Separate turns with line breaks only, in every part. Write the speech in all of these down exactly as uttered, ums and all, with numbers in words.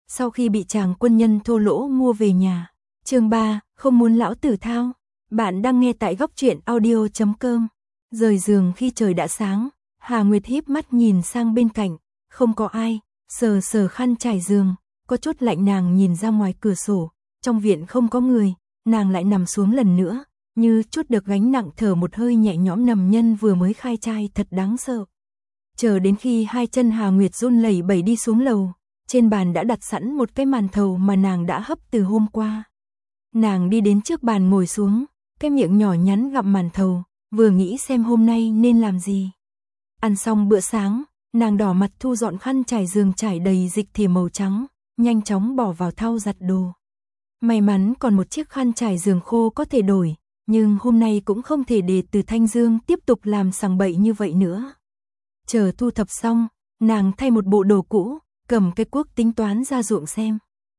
sau khi bị chàng quân nhân thô lỗ mua về nhà. Chương ba, không muốn lão tử thao. Bạn đang nghe tại góc truyện audio chấm com. Rời giường khi trời đã sáng, Hà Nguyệt híp mắt nhìn sang bên cạnh, không có ai, sờ sờ khăn trải giường, có chút lạnh. Nàng nhìn ra ngoài cửa sổ, trong viện không có người, nàng lại nằm xuống lần nữa, như chút được gánh nặng, thở một hơi nhẹ nhõm. Nằm nhân vừa mới khai trai thật đáng sợ. Chờ đến khi hai chân Hà Nguyệt run lẩy bẩy đi xuống lầu, trên bàn đã đặt sẵn một cái màn thầu mà nàng đã hấp từ hôm qua. Nàng đi đến trước bàn ngồi xuống, cái miệng nhỏ nhắn gặm màn thầu, vừa nghĩ xem hôm nay nên làm gì. Ăn xong bữa sáng, nàng đỏ mặt thu dọn khăn trải giường trải đầy dịch thìa màu trắng, nhanh chóng bỏ vào thau giặt đồ. May mắn còn một chiếc khăn trải giường khô có thể đổi, nhưng hôm nay cũng không thể để Từ Thanh Dương tiếp tục làm sằng bậy như vậy nữa. Chờ thu thập xong, nàng thay một bộ đồ cũ, cầm cái cuốc tính toán ra ruộng xem.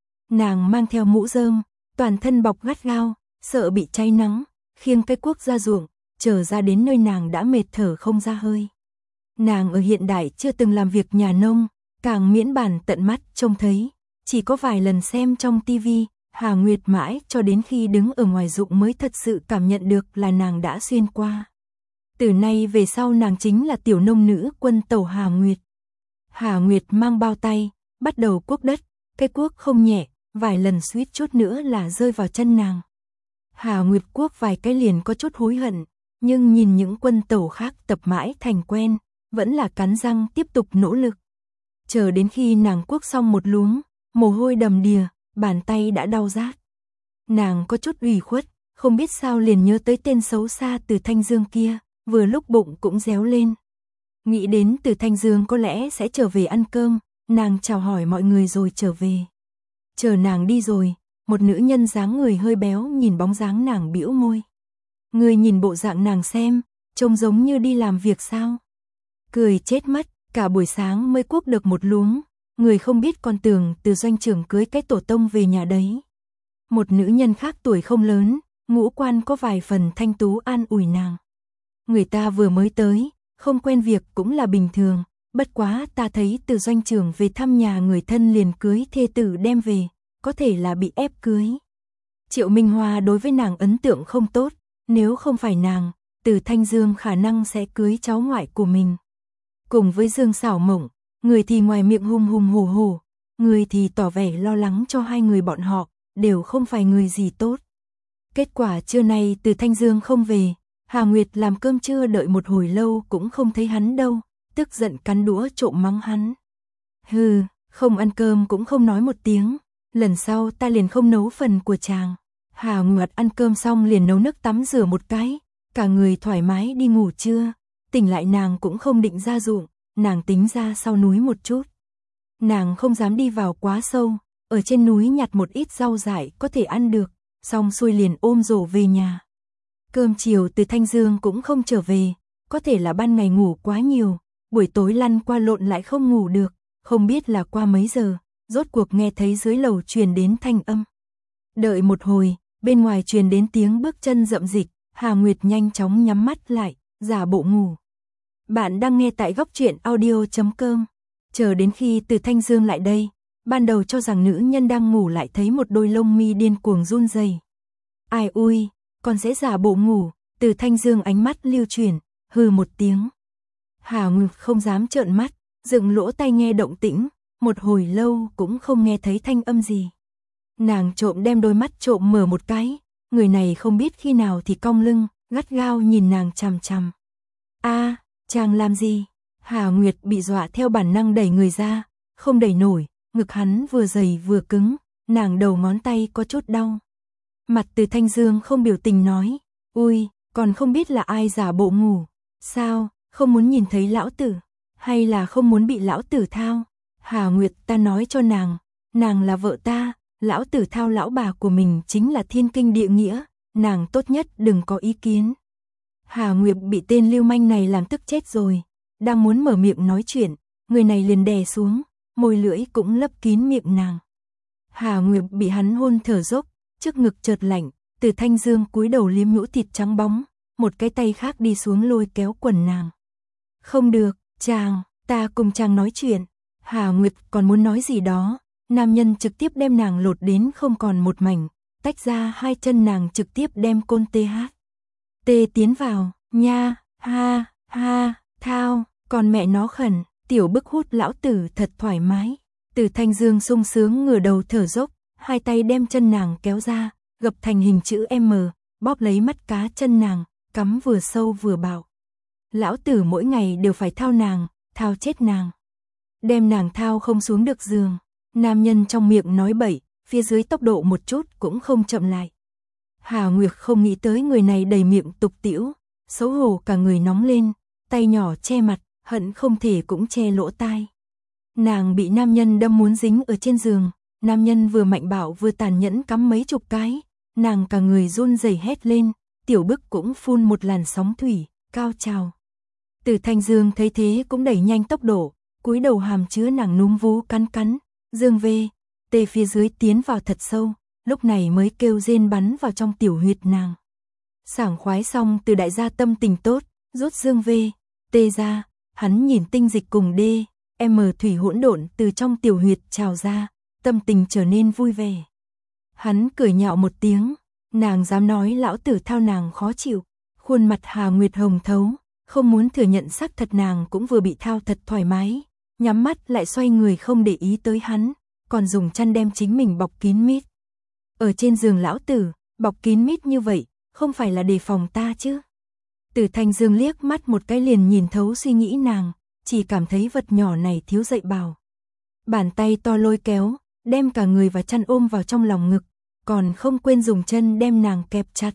Nàng mang theo mũ rơm, toàn thân bọc gắt gao, sợ bị cháy nắng, khiêng cái cuốc ra ruộng, chờ ra đến nơi nàng đã mệt thở không ra hơi. Nàng ở hiện đại chưa từng làm việc nhà nông, càng miễn bàn tận mắt trông thấy, chỉ có vài lần xem trong tivi. Hà Nguyệt mãi cho đến khi đứng ở ngoài ruộng mới thật sự cảm nhận được là nàng đã xuyên qua. Từ nay về sau nàng chính là tiểu nông nữ quân tẩu Hà Nguyệt. Hà Nguyệt mang bao tay, bắt đầu cuốc đất, cái cuốc không nhẹ, vài lần suýt chút nữa là rơi vào chân nàng. Hà Nguyệt cuốc vài cái liền có chút hối hận, nhưng nhìn những quân tẩu khác tập mãi thành quen, vẫn là cắn răng tiếp tục nỗ lực. Chờ đến khi nàng cuốc xong một luống, mồ hôi đầm đìa, bàn tay đã đau rát. Nàng có chút ủy khuất, không biết sao liền nhớ tới tên xấu xa Từ Thanh Dương kia, vừa lúc bụng cũng réo lên. Nghĩ đến Từ Thanh Dương có lẽ sẽ trở về ăn cơm, nàng chào hỏi mọi người rồi trở về. Chờ nàng đi rồi, một nữ nhân dáng người hơi béo nhìn bóng dáng nàng bĩu môi. Người nhìn bộ dạng nàng xem, trông giống như đi làm việc sao? Cười chết mất, cả buổi sáng mới cuốc được một luống. Người không biết còn tưởng Từ doanh trưởng cưới cái tổ tông về nhà đấy. Một nữ nhân khác tuổi không lớn, ngũ quan có vài phần thanh tú an ủi nàng. Người ta vừa mới tới, không quen việc cũng là bình thường, bất quá ta thấy Từ doanh trưởng về thăm nhà người thân liền cưới thê tử đem về, có thể là bị ép cưới. Triệu Minh Hoa đối với nàng ấn tượng không tốt, nếu không phải nàng, Từ Thanh Dương khả năng sẽ cưới cháu ngoại của mình. Cùng với Dương Xảo Mộng, người thì ngoài miệng hùng hùng hổ hổ, người thì tỏ vẻ lo lắng cho hai người bọn họ, đều không phải người gì tốt. Kết quả trưa nay Từ Thanh Dương không về, Hà Nguyệt làm cơm trưa đợi một hồi lâu cũng không thấy hắn đâu, tức giận cắn đũa trộm mắng hắn. Hừ, không ăn cơm cũng không nói một tiếng, lần sau ta liền không nấu phần của chàng. Hà Nguyệt ăn cơm xong liền nấu nước tắm rửa một cái, cả người thoải mái đi ngủ trưa, tỉnh lại nàng cũng không định ra ruộng. Nàng tính ra sau núi một chút. Nàng không dám đi vào quá sâu, ở trên núi nhặt một ít rau dại có thể ăn được, xong xuôi liền ôm rổ về nhà. Cơm chiều Từ Thanh Dương cũng không trở về, có thể là ban ngày ngủ quá nhiều, buổi tối lăn qua lộn lại không ngủ được, không biết là qua mấy giờ, rốt cuộc nghe thấy dưới lầu truyền đến thanh âm. Đợi một hồi, bên ngoài truyền đến tiếng bước chân rậm rịch, Hà Nguyệt nhanh chóng nhắm mắt lại, giả bộ ngủ. Bạn đang nghe tại góc truyện audio chấm com. Chờ đến khi Từ Thanh Dương lại đây, ban đầu cho rằng nữ nhân đang ngủ lại thấy một đôi lông mi điên cuồng run rẩy. Ai ui, con sẽ giả bộ ngủ. Từ Thanh Dương ánh mắt lưu chuyển, hừ một tiếng. Hà Nguyệt không dám trợn mắt, dựng lỗ tai nghe động tĩnh, một hồi lâu cũng không nghe thấy thanh âm gì. Nàng trộm đem đôi mắt trộm mở một cái, người này không biết khi nào thì cong lưng, gắt gao nhìn nàng chằm chằm. A, chàng làm gì? Hà Nguyệt bị dọa theo bản năng đẩy người ra, không đẩy nổi, ngực hắn vừa dày vừa cứng, nàng đầu ngón tay có chút đau. Mặt Từ Thanh Dương không biểu tình nói, ui, còn không biết là ai giả bộ ngủ, sao, không muốn nhìn thấy lão tử, hay là không muốn bị lão tử thao? Hà Nguyệt, ta nói cho nàng, nàng là vợ ta, lão tử thao lão bà của mình chính là thiên kinh địa nghĩa, nàng tốt nhất đừng có ý kiến. Hà Nguyệt bị tên lưu manh này làm tức chết rồi, đang muốn mở miệng nói chuyện, người này liền đè xuống, môi lưỡi cũng lấp kín miệng nàng. Hà Nguyệt bị hắn hôn thở dốc, trước ngực chợt lạnh, Từ Thanh Dương cúi đầu liếm nhũ thịt trắng bóng, một cái tay khác đi xuống lôi kéo quần nàng. Không được, chàng, ta cùng chàng nói chuyện. Hà Nguyệt còn muốn nói gì đó, Nam nhân trực tiếp đem nàng lột đến không còn một mảnh, tách ra hai chân nàng trực tiếp đem côn tê hát. Tê tiến vào, nha, ha, ha, thao, còn mẹ nó khẩn, tiểu bức hút lão tử thật thoải mái. Từ Thanh Dương sung sướng ngửa đầu thở dốc, hai tay đem chân nàng kéo ra, gập thành hình chữ M, bóp lấy mắt cá chân nàng, cắm vừa sâu vừa bạo. Lão tử mỗi ngày đều phải thao nàng, thao chết nàng. Đem nàng thao không xuống được giường. Nam nhân trong miệng nói bậy, phía dưới tốc độ một chút cũng không chậm lại. Hà Nguyệt không nghĩ tới người này đầy miệng tục tĩu, xấu hổ cả người nóng lên, tay nhỏ che mặt, hận không thể cũng che lỗ tai. Nàng bị nam nhân đâm muốn dính ở trên giường, nam nhân vừa mạnh bạo vừa tàn nhẫn cắm mấy chục cái, nàng cả người run rẩy hét lên, tiểu bức cũng phun một làn sóng thủy, cao trào. Từ Thanh Dương thấy thế cũng đẩy nhanh tốc độ, cúi đầu hàm chứa nàng núm vú cắn cắn, dương vê, tê phía dưới tiến vào thật sâu, lúc này mới kêu rên bắn vào trong tiểu huyệt nàng. Sảng khoái xong Từ đại gia tâm tình tốt, rút dương vê, tê ra, hắn nhìn tinh dịch cùng đê, em thủy hỗn độn từ trong tiểu huyệt trào ra, tâm tình trở nên vui vẻ. Hắn cười nhạo một tiếng, nàng dám nói lão tử thao nàng khó chịu, khuôn mặt Hà Nguyệt hồng thấu, không muốn thừa nhận xác thật nàng cũng vừa bị thao thật thoải mái, nhắm mắt lại xoay người không để ý tới hắn, còn dùng chăn đem chính mình bọc kín mít. Ở trên giường lão tử, bọc kín mít như vậy, không phải là đề phòng ta chứ? Từ Thanh Dương liếc mắt một cái liền nhìn thấu suy nghĩ nàng, chỉ cảm thấy vật nhỏ này thiếu dạy bảo. Bàn tay to lôi kéo, đem cả người và chăn ôm vào trong lòng ngực, còn không quên dùng chân đem nàng kẹp chặt.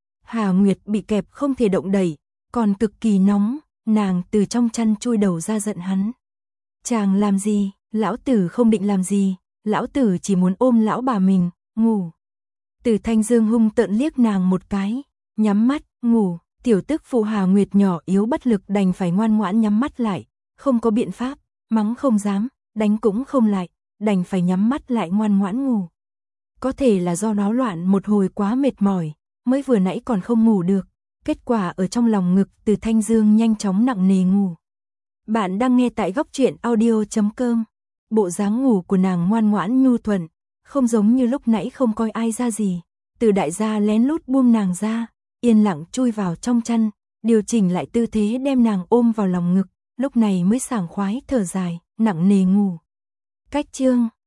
Hà Nguyệt bị kẹp không thể động đẩy, còn cực kỳ nóng, nàng từ trong chăn chui đầu ra giận hắn. Chàng làm gì, lão tử không định làm gì, lão tử chỉ muốn ôm lão bà mình, ngủ. Từ Thanh Dương hung tợn liếc nàng một cái, nhắm mắt, ngủ, tiểu tức phụ Hà Nguyệt nhỏ yếu bất lực đành phải ngoan ngoãn nhắm mắt lại, không có biện pháp, mắng không dám, đánh cũng không lại, đành phải nhắm mắt lại ngoan ngoãn ngủ. Có thể là do náo loạn một hồi quá mệt mỏi, mới vừa nãy còn không ngủ được, kết quả ở trong lòng ngực Từ Thanh Dương nhanh chóng nặng nề ngủ. Bạn đang nghe tại góc truyện audio chấm com. Bộ dáng ngủ của nàng ngoan ngoãn nhu thuận, không giống như lúc nãy không coi ai ra gì. Từ đại gia lén lút buông nàng ra, yên lặng chui vào trong chăn, điều chỉnh lại tư thế đem nàng ôm vào lòng ngực, lúc này mới sảng khoái thở dài, nặng nề ngủ. Cách chương